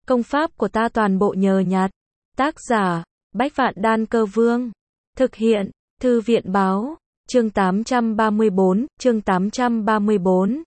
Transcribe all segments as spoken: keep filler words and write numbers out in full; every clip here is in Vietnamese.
Công pháp của ta toàn bộ nhờ nhặt. Tác giả, Bách Vạn Đan Cơ Vương. Thực hiện, Thư viện Báo. Chương tám trăm ba mươi bốn, chương tám trăm ba mươi bốn.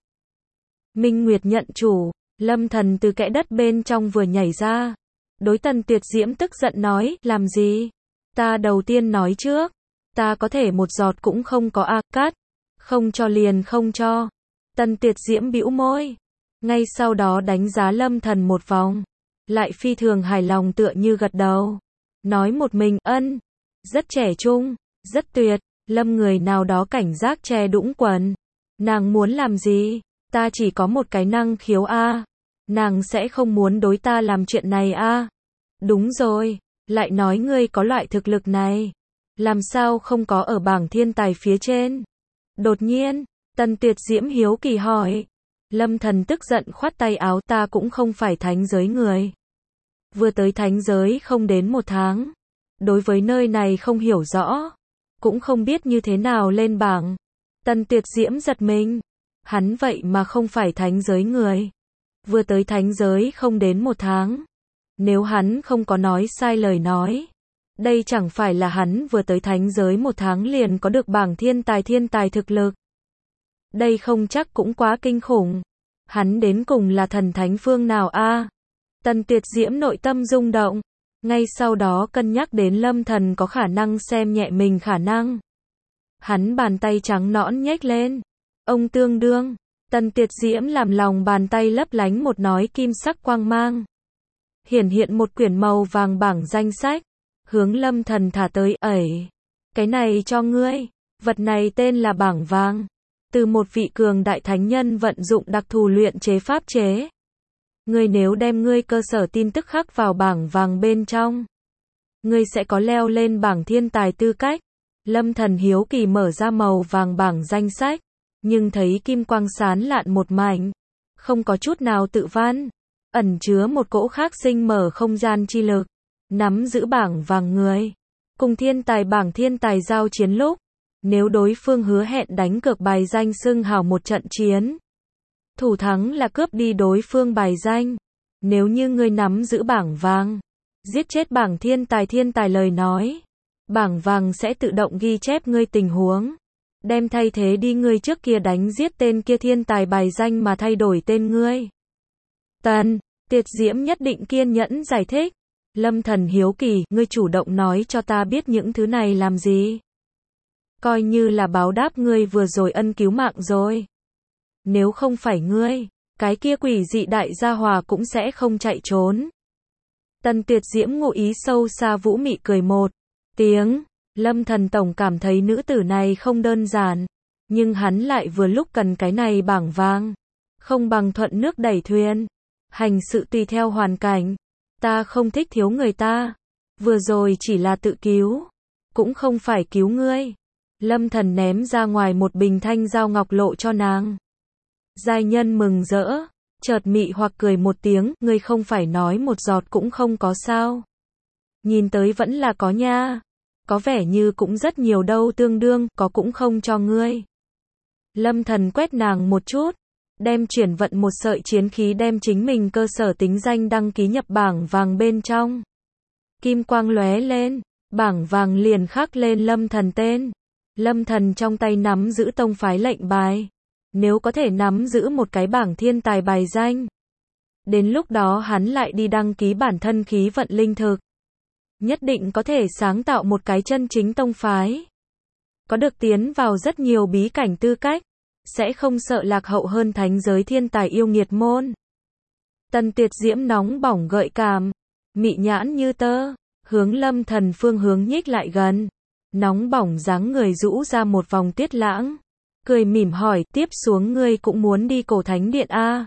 Minh Nguyệt nhận chủ, Lâm Thần từ kẽ đất bên trong vừa nhảy ra. Đối Tần Tuyệt Diễm tức giận nói, làm gì? Ta đầu tiên nói trước. Ta có thể một giọt cũng không có a, cắt. Không cho liền không cho. Tần Tuyệt Diễm bĩu môi. Ngay sau đó đánh giá Lâm Thần một vòng. Lại phi thường hài lòng tựa như gật đầu. Nói một mình, ân. Rất trẻ trung, rất tuyệt. Lâm người nào đó cảnh giác che đũng quần. Nàng muốn làm gì? Ta chỉ có một cái năng khiếu a. Nàng sẽ không muốn đối ta làm chuyện này a. Đúng rồi, lại nói ngươi có loại thực lực này. Làm sao không có ở bảng thiên tài phía trên? Đột nhiên, Tần Tuyệt Diễm hiếu kỳ hỏi. Lâm Thần tức giận khoát tay áo, ta cũng không phải thánh giới người. Vừa tới thánh giới không đến một tháng. Đối với nơi này không hiểu rõ. Cũng không biết như thế nào lên bảng. Tần Tuyệt Diễm giật mình. Hắn vậy mà không phải thánh giới người. Vừa tới thánh giới không đến một tháng. Nếu hắn không có nói sai lời nói. Đây chẳng phải là hắn vừa tới thánh giới một tháng liền có được bảng thiên tài thiên tài thực lực. Đây không chắc cũng quá kinh khủng. Hắn đến cùng là thần thánh phương nào a? Tần Tuyệt Diễm nội tâm rung động. Ngay sau đó cân nhắc đến Lâm Thần có khả năng xem nhẹ mình khả năng. Hắn bàn tay trắng nõn nhếch lên. Ông tương đương. Tần Tuyệt Diễm làm lòng bàn tay lấp lánh một nói kim sắc quang mang. Hiển hiện một quyển màu vàng bảng danh sách. Hướng Lâm Thần thả tới, ẩy. Cái này cho ngươi. Vật này tên là bảng vàng. Từ một vị cường đại thánh nhân vận dụng đặc thù luyện chế pháp chế. Ngươi nếu đem ngươi cơ sở tin tức khắc vào bảng vàng bên trong. Ngươi sẽ có leo lên bảng thiên tài tư cách. Lâm Thần hiếu kỳ mở ra màu vàng bảng danh sách. Nhưng thấy kim quang sán lạn một mảnh. Không có chút nào tự văn. Ẩn chứa một cỗ khác sinh mở không gian chi lực. Nắm giữ bảng vàng người. Cùng thiên tài bảng thiên tài giao chiến lúc. Nếu đối phương hứa hẹn đánh cược bài danh xưng hào một trận chiến. Thủ thắng là cướp đi đối phương bài danh. Nếu như ngươi nắm giữ bảng vàng. Giết chết bảng thiên tài thiên tài lời nói. Bảng vàng sẽ tự động ghi chép ngươi tình huống. Đem thay thế đi ngươi trước kia đánh giết tên kia thiên tài bài danh mà thay đổi tên ngươi. Tần Tuyệt Diễm nhất định kiên nhẫn giải thích. Lâm Thần hiếu kỳ, ngươi chủ động nói cho ta biết những thứ này làm gì? Coi như là báo đáp ngươi vừa rồi ân cứu mạng rồi. Nếu không phải ngươi, cái kia quỷ dị đại gia hòa cũng sẽ không chạy trốn. Tần Tuyệt Diễm ngụ ý sâu xa vũ mị cười một tiếng. Lâm Thần tổng cảm thấy nữ tử này không đơn giản. Nhưng hắn lại vừa lúc cần cái này bảng vàng. Không bằng thuận nước đẩy thuyền. Hành sự tùy theo hoàn cảnh. Ta không thích thiếu người ta. Vừa rồi chỉ là tự cứu. Cũng không phải cứu ngươi. Lâm Thần ném ra ngoài một bình thanh giao ngọc lộ cho nàng. Giai nhân mừng rỡ. Chợt mị hoặc cười một tiếng. Ngươi không phải nói một giọt cũng không có sao. Nhìn tới vẫn là có nha. Có vẻ như cũng rất nhiều đâu, tương đương, có cũng không cho ngươi. Lâm Thần quét nàng một chút. Đem chuyển vận một sợi chiến khí đem chính mình cơ sở tính danh đăng ký nhập bảng vàng bên trong. Kim quang lóe lên. Bảng vàng liền khắc lên Lâm Thần tên. Lâm Thần trong tay nắm giữ tông phái lệnh bài. Nếu có thể nắm giữ một cái bảng thiên tài bài danh. Đến lúc đó hắn lại đi đăng ký bản thân khí vận linh thực. Nhất định có thể sáng tạo một cái chân chính tông phái. Có được tiến vào rất nhiều bí cảnh tư cách. Sẽ không sợ lạc hậu hơn thánh giới thiên tài yêu nghiệt môn. Tần Tuyệt Diễm nóng bỏng gợi cảm. Mị nhãn như tơ. Hướng Lâm Thần phương hướng nhích lại gần. Nóng bỏng dáng người rũ ra một vòng tiết lãng. Cười mỉm hỏi, tiếp xuống ngươi cũng muốn đi cổ thánh điện a?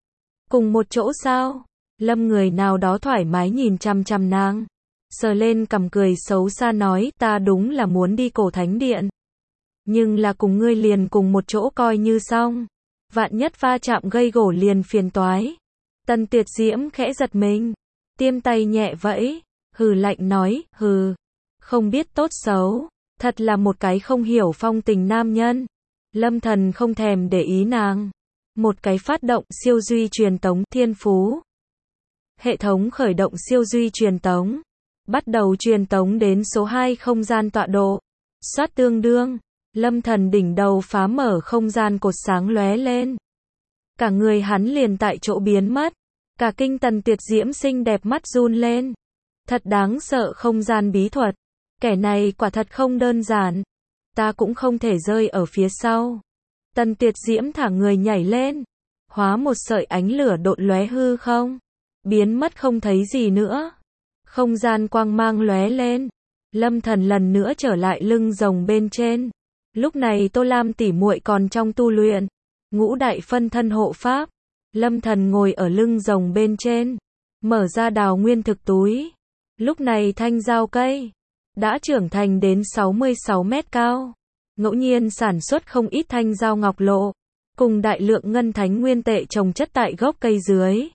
Cùng một chỗ sao? Lâm người nào đó thoải mái nhìn chăm chăm nàng. Sờ lên cằm cười xấu xa nói, ta đúng là muốn đi cổ thánh điện. Nhưng là cùng ngươi liền cùng một chỗ coi như xong. Vạn nhất va chạm gây gổ liền phiền toái. Tần Tuyệt Diễm khẽ giật mình. Tiêm tay nhẹ vẫy. Hừ lạnh nói, hừ. Không biết tốt xấu. Thật là một cái không hiểu phong tình nam nhân. Lâm Thần không thèm để ý nàng. Một cái phát động siêu duy truyền tống thiên phú. Hệ thống khởi động siêu duy truyền tống. Bắt đầu truyền tống đến số hai không gian tọa độ. Xoát tương đương. Lâm Thần đỉnh đầu phá mở không gian cột sáng lóe lên. Cả người hắn liền tại chỗ biến mất. Cả kinh Tần Tuyệt Diễm xinh đẹp mắt run lên. Thật đáng sợ không gian bí thuật. Kẻ này quả thật không đơn giản. Ta cũng không thể rơi ở phía sau. Tần Tuyệt Diễm thả người nhảy lên. Hóa một sợi ánh lửa độn lóe hư không. Biến mất không thấy gì nữa. Không gian quang mang lóe lên. Lâm Thần lần nữa trở lại lưng rồng bên trên. Lúc này Tô Lam tỷ muội còn trong tu luyện. Ngũ đại phân thân hộ pháp. Lâm Thần ngồi ở lưng rồng bên trên. Mở ra đào nguyên thực túi. Lúc này thanh dao cây đã trưởng thành đến sáu mươi sáu mét cao. Ngẫu nhiên sản xuất không ít thanh dao ngọc lộ. Cùng đại lượng ngân thánh nguyên tệ trồng chất tại gốc cây dưới.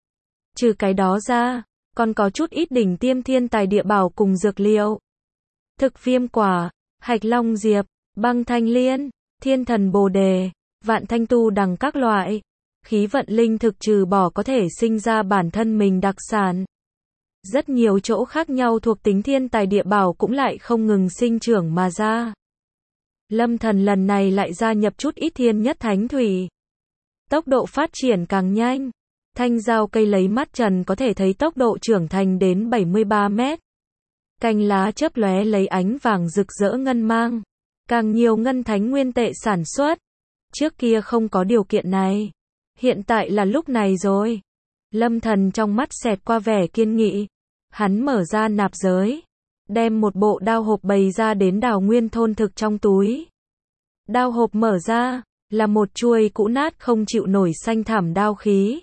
Trừ cái đó ra, còn có chút ít đỉnh tiêm thiên tài địa bảo cùng dược liệu. Thực viêm quả, hạch long diệp, băng thanh liên, thiên thần bồ đề, vạn thanh tu đằng các loại. Khí vận linh thực trừ bỏ có thể sinh ra bản thân mình đặc sản. Rất nhiều chỗ khác nhau thuộc tính thiên tài địa bảo cũng lại không ngừng sinh trưởng mà ra. Lâm Thần lần này lại gia nhập chút ít thiên nhất thánh thủy. Tốc độ phát triển càng nhanh. Thanh dao cây lấy mắt trần có thể thấy tốc độ trưởng thành đến bảy mươi ba mét. Cành lá chớp lóe lấy ánh vàng rực rỡ ngân mang. Càng nhiều ngân thánh nguyên tệ sản xuất. Trước kia không có điều kiện này. Hiện tại là lúc này rồi. Lâm Thần trong mắt xẹt qua vẻ kiên nghị. Hắn mở ra nạp giới. Đem một bộ đao hộp bày ra đến đào nguyên thôn thực trong túi. Đao hộp mở ra, là một chuôi cũ nát không chịu nổi xanh thảm đao khí.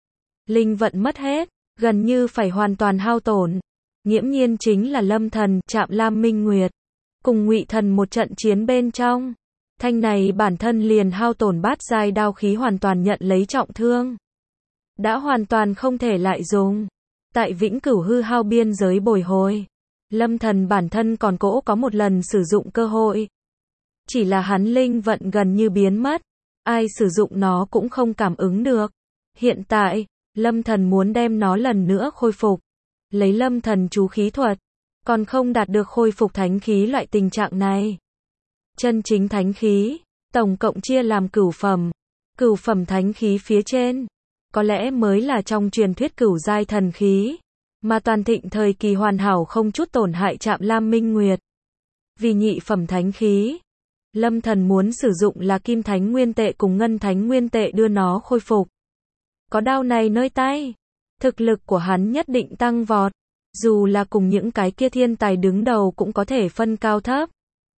Linh vận mất hết, gần như phải hoàn toàn hao tổn. Nghiễm nhiên chính là Lâm Thần, Trạm Lam Minh Nguyệt. Cùng Ngụy Thần một trận chiến bên trong. Thanh này bản thân liền hao tổn bát giai đao khí hoàn toàn nhận lấy trọng thương. Đã hoàn toàn không thể lại dùng. Tại vĩnh cửu hư hao biên giới bồi hồi. Lâm Thần bản thân còn cỗ có một lần sử dụng cơ hội. Chỉ là hắn linh vận gần như biến mất. Ai sử dụng nó cũng không cảm ứng được. Hiện tại, Lâm Thần muốn đem nó lần nữa khôi phục. Lấy Lâm Thần chú khí thuật. Còn không đạt được khôi phục thánh khí loại tình trạng này. Chân chính thánh khí, tổng cộng chia làm cửu phẩm. Cửu phẩm thánh khí phía trên. Có lẽ mới là trong truyền thuyết cửu giai thần khí. Mà toàn thịnh thời kỳ hoàn hảo không chút tổn hại Trạm Lam Minh Nguyệt. Vì nhị phẩm thánh khí. Lâm Thần muốn sử dụng là kim thánh nguyên tệ cùng ngân thánh nguyên tệ đưa nó khôi phục. Có đao này nơi tay. Thực lực của hắn nhất định tăng vọt. Dù là cùng những cái kia thiên tài đứng đầu cũng có thể phân cao thấp.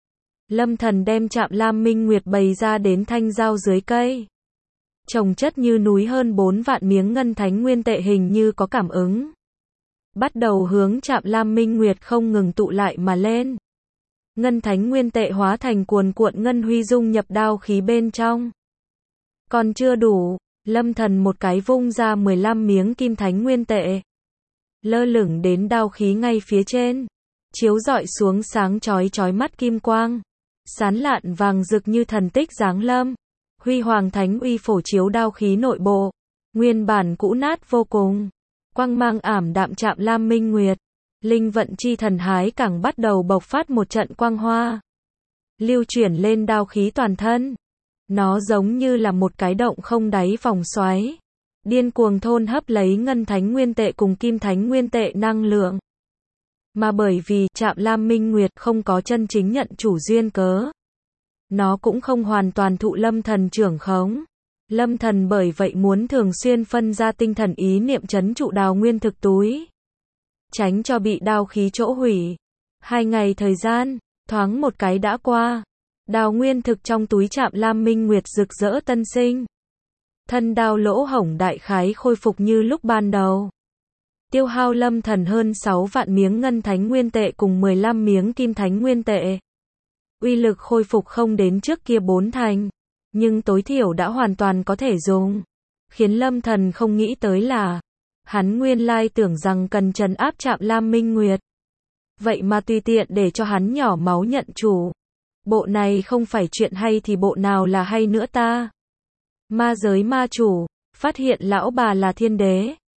Lâm Thần đem Trạm Lam Minh Nguyệt bày ra đến thanh dao dưới cây. Trồng chất như núi hơn bốn vạn miếng ngân thánh nguyên tệ hình như có cảm ứng. Bắt đầu hướng Trạm Lam Minh Nguyệt không ngừng tụ lại mà lên. Ngân thánh nguyên tệ hóa thành cuồn cuộn ngân huy dung nhập đao khí bên trong. Còn chưa đủ, Lâm Thần một cái vung ra mười lăm miếng kim thánh nguyên tệ. Lơ lửng đến đao khí ngay phía trên. Chiếu rọi xuống sáng chói chói mắt kim quang. Sán lạn vàng rực như thần tích giáng lâm. Huy hoàng thánh uy phổ chiếu đao khí nội bộ. Nguyên bản cũ nát vô cùng. Quang mang ảm đạm Trạm Lam Minh Nguyệt. Linh vận chi thần hái càng bắt đầu bộc phát một trận quang hoa. Lưu chuyển lên đao khí toàn thân. Nó giống như là một cái động không đáy vòng xoáy. Điên cuồng thôn hấp lấy ngân thánh nguyên tệ cùng kim thánh nguyên tệ năng lượng. Mà bởi vì Trạm Lam Minh Nguyệt không có chân chính nhận chủ duyên cớ. Nó cũng không hoàn toàn thụ Lâm Thần trưởng khống. Lâm Thần bởi vậy muốn thường xuyên phân ra tinh thần ý niệm trấn trụ đào nguyên thực túi. Tránh cho bị đao khí chỗ hủy. Hai ngày thời gian, thoáng một cái đã qua. Đào nguyên thực trong túi Trạm Lam Minh Nguyệt rực rỡ tân sinh. Thân đao lỗ hổng đại khái khôi phục như lúc ban đầu. Tiêu hao Lâm Thần hơn sáu vạn miếng ngân thánh nguyên tệ cùng mười lăm miếng kim thánh nguyên tệ. Uy lực khôi phục không đến trước kia bốn thành. Nhưng tối thiểu đã hoàn toàn có thể dùng. Khiến Lâm Thần không nghĩ tới là. Hắn nguyên lai tưởng rằng cần trấn áp Trạm Lam Minh Nguyệt. Vậy mà tùy tiện để cho hắn nhỏ máu nhận chủ. Bộ này không phải chuyện hay thì bộ nào là hay nữa ta. Ma giới ma chủ, phát hiện lão bà là thiên đế.